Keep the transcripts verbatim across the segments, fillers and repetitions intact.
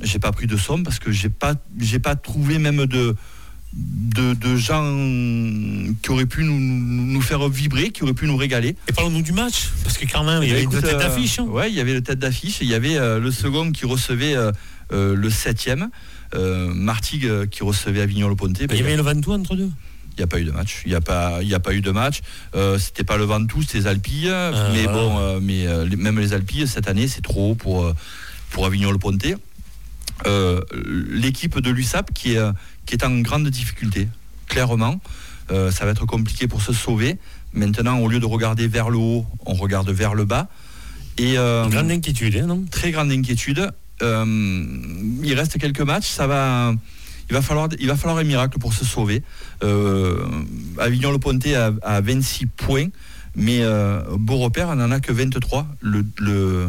j'ai pas pris de somme parce que j'ai pas, j'ai pas trouvé même de, de, de gens qui auraient pu nous, nous faire vibrer, qui auraient pu nous régaler. Et parlons-nous du match, parce que quand même, il y avait Écoute, une tête euh, d'affiche. Hein. Ouais, il y avait le tête d'affiche, et il y avait euh, le second qui recevait euh, euh, le septième, euh, Martigues euh, qui recevait Avignon-le-Pontet. Ben, il y avait le Ventoux entre deux. Il n'y a pas eu de match. Il n'y a pas, il y a pas eu de match. Euh, c'était pas le Ventoux, c'était les Alpilles. Ah, mais voilà. bon, euh, mais euh, les, même les Alpilles cette année, c'est trop haut pour euh, pour Avignon-le-Pontet. Euh, l'équipe de l'U S A P qui est qui est en grande difficulté, clairement. Euh, ça va être compliqué pour se sauver. Maintenant, au lieu de regarder vers le haut, on regarde vers le bas. Et euh, grande inquiétude, hein, non ? Très grande inquiétude. Euh, il reste quelques matchs. Ça va. Il va falloir, il va falloir un miracle pour se sauver. Euh, Avignon-le-Pontet a, a vingt-six points, mais euh, Beaurepaire n'en a que vingt-trois, le, le,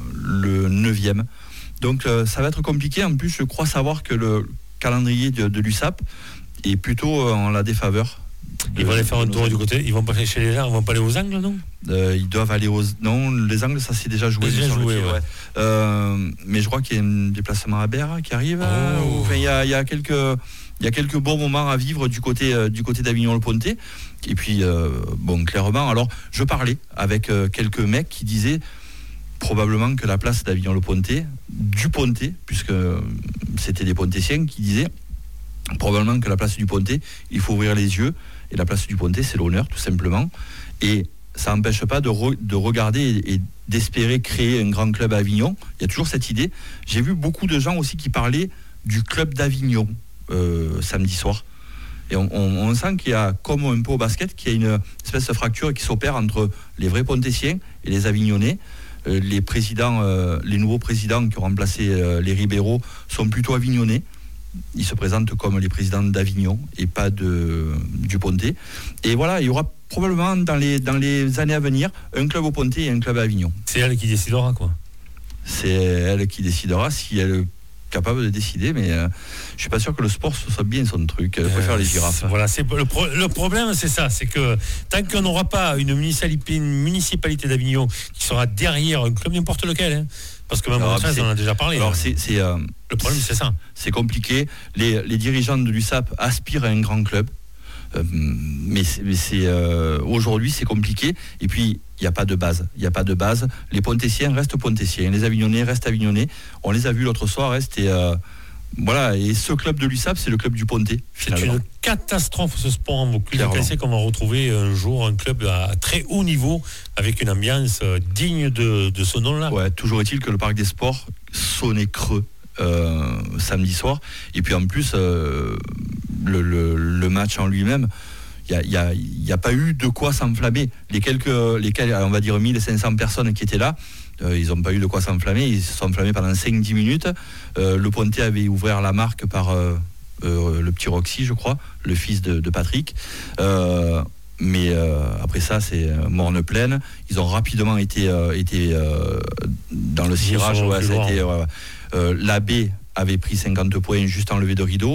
le neuvième. Donc euh, ça va être compliqué. En plus, je crois savoir que le calendrier de, de l'U S A P est plutôt en la défaveur. Ils vont aller faire un tour du côté. Ils vont pas chez les gens, ils vont pas aller aux angles, non ? euh, Ils doivent aller aux. Non, les angles, ça s'est déjà joué. Déjà sur joué, le pied, ouais. ouais. Euh, mais je crois qu'il y a un déplacement à Berre qui arrive. Oh. Enfin, il y a, il y a quelques, il y a quelques bons moments à vivre du côté, euh, du côté d'Avignon-le-Pontet. Et puis, euh, bon, clairement. Alors, je parlais avec euh, quelques mecs qui disaient probablement que la place d'Avignon-le-Pontet, du Pontet, puisque c'était des Pontéciens qui disaient probablement que la place du Pontet, il faut ouvrir les yeux. Et la place du Pontet, c'est l'honneur, tout simplement. Et ça n'empêche pas de, re, de regarder et, et d'espérer créer un grand club à Avignon. Il y a toujours cette idée. J'ai vu beaucoup de gens aussi qui parlaient du club d'Avignon euh, samedi soir. Et on, on, on sent qu'il y a, comme un peu au basket, qu'il y a une espèce de fracture qui s'opère entre les vrais Pontéciens et les Avignonnais. Euh, les présidents, euh, les nouveaux présidents qui ont remplacé euh, les Ribéro sont plutôt Avignonnais. Ils se présentent comme les présidents d'Avignon et pas de, du Pontet. Et voilà, il y aura probablement dans les, dans les années à venir un club au Pontet et un club à Avignon. C'est elle qui décidera, quoi. C'est elle qui décidera si elle est capable de décider, mais euh, je suis pas sûr que le sport ce soit bien son truc. Elle euh, préfère les girafes. Voilà, c'est le, pro- le problème, c'est ça, c'est que tant qu'on n'aura pas une municipalité, une municipalité d'Avignon qui sera derrière un club n'importe lequel, hein, parce que même en treize, on en a déjà parlé. Alors hein. c'est, c'est euh, le problème, c'est ça. C'est compliqué. Les, les dirigeants de l'U S A P aspirent à un grand club, euh, mais c'est, mais c'est euh, aujourd'hui c'est compliqué. Et puis il n'y a pas de base. Il n'y a pas de base. Les Pontéciens restent Pontéciens, les Avignonnais restent Avignonnais. On les a vus l'autre soir. C'était euh, voilà. Et ce club de l'U S A P, c'est le club du Pontet. C'est une catastrophe ce sport en Vaucluse. Je pensais qu'on va retrouver un jour un club à très haut niveau avec une ambiance digne de, de ce nom-là. Ouais. Toujours est-il que le parc des sports sonnait creux. Euh, samedi soir, et puis en plus euh, le, le, le match en lui-même, il n'y a, y a, a pas eu de quoi s'enflammer. Les quelques, les, on va dire mille cinq cents personnes qui étaient là, euh, ils n'ont pas eu de quoi s'enflammer. Ils se sont enflammés pendant cinq dix minutes. Euh, le Pontet avait ouvert la marque par euh, euh, le petit Roxy, je crois, le fils de, de Patrick. Euh, mais euh, après ça, c'est morne pleine. Ils ont rapidement été, euh, été euh, dans le cirage. Ouais, ça a été, ouais, ouais. Euh, l'A B avait pris cinquante points juste enlevé de rideau.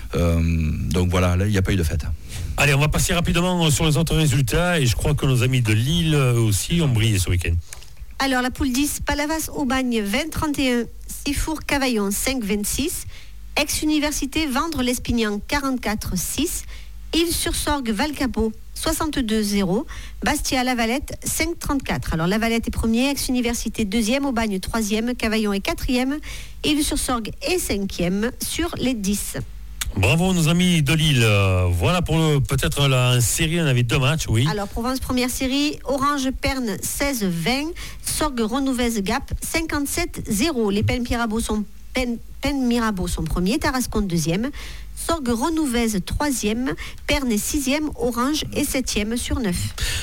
Euh, donc voilà, là, il n'y a pas eu de fête. Allez, on va passer rapidement sur les autres résultats. Et je crois que nos amis de Lille aussi ont brillé ce week-end. Alors, la poule dix, Palavas-Aubagne vingt trente et un, Sifour-Cavaillon cinq vingt-six, Ex-Université Vendre-Lespignan quarante-quatre six, Île-sur-Sorgue-Valcapot soixante-deux zéro, Bastia-Lavalette cinq trente-quatre. Alors Lavalette est premier, Ex-Université deuxième, Aubagne troisième, Cavaillon est quatrième, Île-sur-Sorgue est cinquième sur les dix. Bravo nos amis de Lille. Voilà pour le, peut-être la série, on avait deux matchs, oui. Alors Provence première série, Orange-Perne seize vingt, Sorgue-Renouvez-Gap cinquante-sept zéro. Les Pennes Mirabeau sont Penn, Penn Mirabeau sont premiers, Tarascon deuxième, Sorgue Renouvez troisième, Perne est sixième, Orange est septième sur neuf.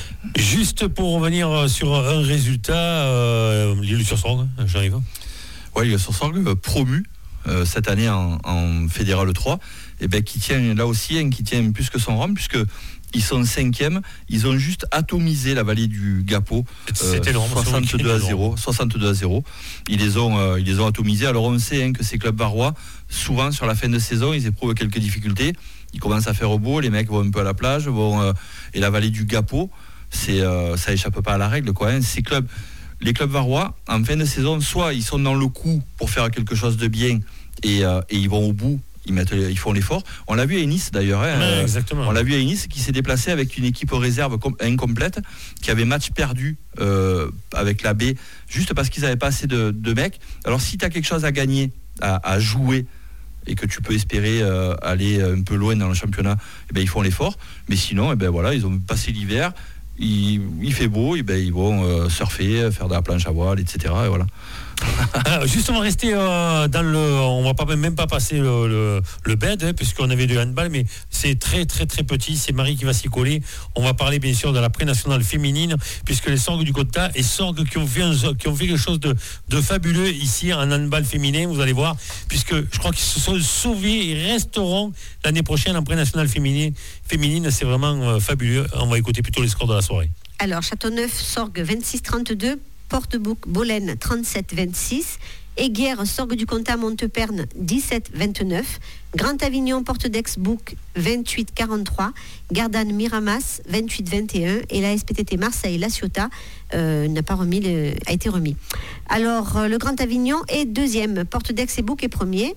Juste pour revenir sur un résultat, euh, l'Île-sur-Sorgue, j'arrive. Oui, l'Île-sur-Sorgue promu euh, cette année en, en Fédéral trois, et ben qui tient là aussi, hein, qui tient plus que son rang, puisque ils sont cinquième, ils ont juste atomisé la vallée du Gapot, euh, énorme, soixante-deux à zéro, soixante-deux à zéro. Ils les ont, euh, ils les ont atomisés. Alors on sait hein, que ces clubs varois, souvent sur la fin de saison, ils éprouvent quelques difficultés. Ils commencent à faire beau, les mecs vont un peu à la plage, vont, euh, et la vallée du Gapot, c'est, euh, ça échappe pas à la règle, quoi. Hein. Ces clubs, les clubs varois, en fin de saison, soit ils sont dans le coup pour faire quelque chose de bien et, euh, et ils vont au bout. Ils, mettent, ils font l'effort. On l'a vu à Nice d'ailleurs. Hein, ouais, exactement. On l'a vu à Nice qui s'est déplacé avec une équipe réserve com- incomplète, qui avait match perdu euh, avec la B, juste parce qu'ils n'avaient pas assez de, de mecs. Alors si tu as quelque chose à gagner, à, à jouer, et que tu peux espérer euh, aller un peu loin dans le championnat, eh ben, ils font l'effort. Mais sinon, eh ben, voilà, ils ont passé l'hiver, il, il fait beau, eh ben, ils vont euh, surfer, faire de la planche à voile, et cetera. Et voilà. Alors, juste on va rester euh, dans le, on va pas même pas passer le, le, le bed hein, puisqu'on avait du handball, mais c'est très très très petit. C'est Marie qui va s'y coller. On va parler bien sûr de la pré-nationale féminine, puisque les Sorgues du Côte-d'A et Sorgues qui ont fait un, qui ont fait quelque chose de, de fabuleux ici en handball féminin. Vous allez voir, puisque je crois qu'ils se sont sauvés et resteront l'année prochaine en pré-nationale féminine. Féminine, c'est vraiment euh, fabuleux. On va écouter plutôt les scores de la soirée. Alors Châteauneuf, Sorgues vingt-six trente-deux. Porte-Bouc, Bolène trente-sept vingt-six, Aiguerre, Sorgues du Comtat, Monteperne dix-sept vingt-neuf, Grand Avignon, Porte d'Aix-Bouc vingt-huit quarante-trois, Gardanne, Miramas vingt-huit vingt et un et la S P T T Marseille, La Ciotat euh, n'a pas remis, le, a été remis. Alors euh, le Grand Avignon est deuxième, Porte d'Aix et Bouc est premier.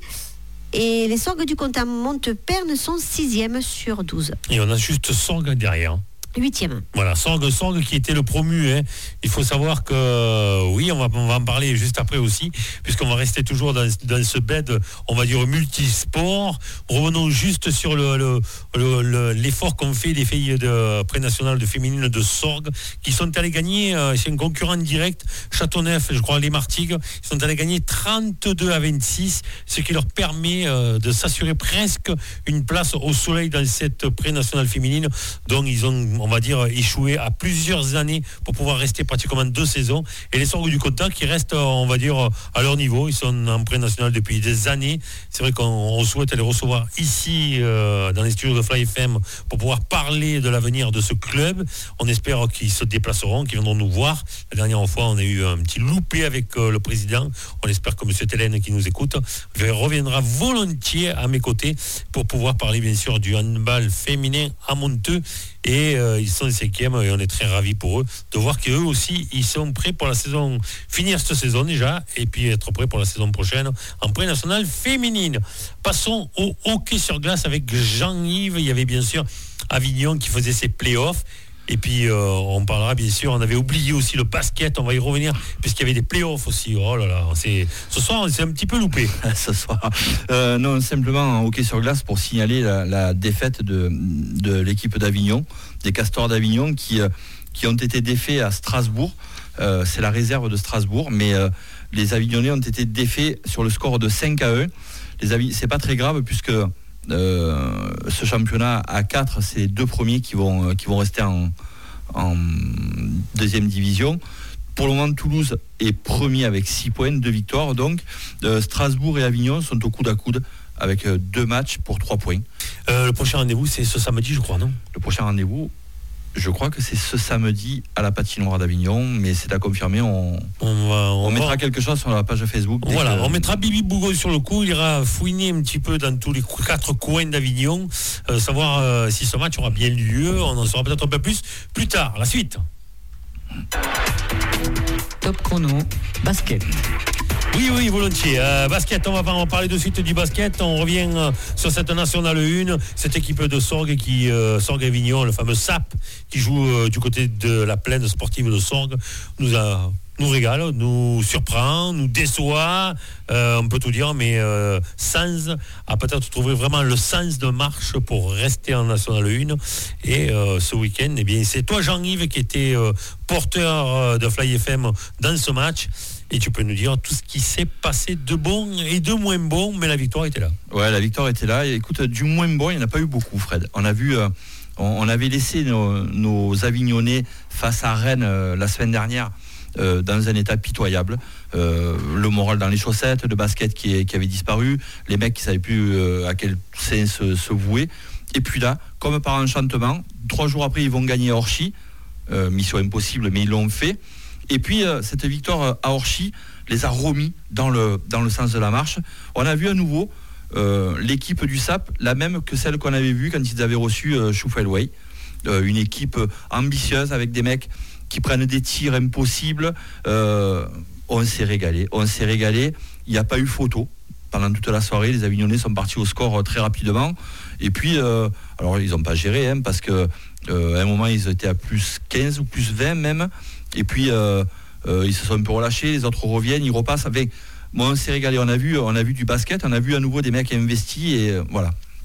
Et les Sorgues du Comtat, Monteperne sont sixième sur douze. Et on a juste Sorgues derrière. Huitième. Voilà, Sorgues, Sorgues qui était le promu. Hein. Il faut savoir que, euh, oui, on va, on va en parler juste après aussi, puisqu'on va rester toujours dans, dans ce bed, on va dire, multisport. Revenons juste sur le, le, le, le, l'effort qu'ont fait les filles de pré-nationales de féminines de Sorgues, qui sont allées gagner, euh, c'est un concurrent direct, Châteauneuf, je crois, les Martigues, ils sont allés gagner trente-deux à vingt-six, ce qui leur permet euh, de s'assurer presque une place au soleil dans cette pré-nationale féminine, dont ils ont, on va dire, échoué à plusieurs années pour pouvoir rester pratiquement deux saisons. Et les Sorgues du Comtat qui restent, on va dire, à leur niveau. Ils sont en pré-national depuis des années. C'est vrai qu'on souhaite les recevoir ici, euh, dans les studios de Fly F M, pour pouvoir parler de l'avenir de ce club. On espère qu'ils se déplaceront, qu'ils viendront nous voir. La dernière fois, on a eu un petit loupé avec euh, le président. On espère que M. Télène, qui nous écoute, reviendra volontiers à mes côtés pour pouvoir parler, bien sûr, du handball féminin à Monteux. Et euh, ils sont cinquièmes et on est très ravis pour eux de voir qu'eux aussi ils sont prêts pour la saison, finir cette saison déjà et puis être prêts pour la saison prochaine en pré-nationale féminine. Passons au hockey sur glace avec Jean-Yves. Il y avait bien sûr Avignon qui faisait ses playoffs. Et puis euh, on parlera bien sûr, on avait oublié aussi le basket, on va y revenir puisqu'il y avait des playoffs aussi. Oh là là, c'est, ce soir on s'est un petit peu loupé. Ce soir, euh, non, simplement en hockey sur glace pour signaler la, la défaite de, de l'équipe d'Avignon, des Castors d'Avignon qui, euh, qui ont été défaits à Strasbourg. Euh, c'est la réserve de Strasbourg, mais euh, les Avignonnais ont été défaits sur le score de cinq à un. Les Avi- c'est pas très grave puisque Euh, ce championnat à quatre, c'est les deux premiers qui vont, qui vont rester en, en deuxième division. Pour le moment, Toulouse est premier avec six points, deux victoires. Donc, euh, Strasbourg et Avignon sont au coude à coude avec euh, deux matchs pour trois points. Euh, le prochain rendez-vous, c'est ce samedi, je crois, non ? Le prochain rendez-vous, je crois que c'est ce samedi à la patinoire d'Avignon, mais c'est à confirmer. On, on, va, on, on va... mettra quelque chose sur la page Facebook. Voilà, que... on mettra Bibi Bougon sur le coup. Il ira fouiner un petit peu dans tous les quatre coins d'Avignon, euh, savoir euh, si ce match aura bien lieu. On en saura peut-être un peu plus plus tard. La suite. Top chrono, basket. Oui, oui, volontiers. Euh, basket, on va, on va parler de suite du basket. On revient euh, sur cette nationale un, cette équipe de Sorgues qui, euh, Sorgues Avignon, le fameux S A P, qui joue euh, du côté de la plaine sportive de Sorgues, nous a... nous régale, nous surprend, nous déçoit, euh, on peut tout dire, mais euh, Sens a peut-être trouvé vraiment le sens de marche pour rester en National un. Et euh, ce week-end, eh bien, c'est toi, Jean-Yves, qui était euh, porteur euh, de Fly F M dans ce match. Et tu peux nous dire tout ce qui s'est passé de bon et de moins bon, mais la victoire était là. Ouais, la victoire était là. Et écoute, du moins bon, il n'y en a pas eu beaucoup, Fred. On a vu, euh, on, on avait laissé nos, nos Avignonnais face à Rennes euh, la semaine dernière. Euh, dans un état pitoyable, euh, le moral dans les chaussettes, le basket qui, est, qui avait disparu, les mecs qui ne savaient plus euh, à quel sein se, se vouer. Et puis là, comme par enchantement, trois jours après, ils vont gagner à Orchy. Euh, mission impossible, mais ils l'ont fait. Et puis, euh, cette victoire à Orchy les a remis dans le, dans le sens de la marche. On a vu à nouveau euh, l'équipe du S A P, la même que celle qu'on avait vue quand ils avaient reçu euh, Schuffelwey. Euh, une équipe ambitieuse avec des mecs qui prennent des tirs impossibles. Euh, on s'est régalé, on s'est régalé. Il n'y a pas eu photo. pendant toute la soirée, les Avignonnais sont partis au score euh, très rapidement. Et puis, euh, alors ils n'ont pas géré, hein, parce que euh, à un moment ils étaient à plus quinze ou plus vingt même. Et puis euh, euh, ils se sont un peu relâchés, les autres reviennent, ils repassent avec. Moi, on s'est régalé, on a vu, on a vu du basket, on a vu à nouveau des mecs investis et euh, voilà.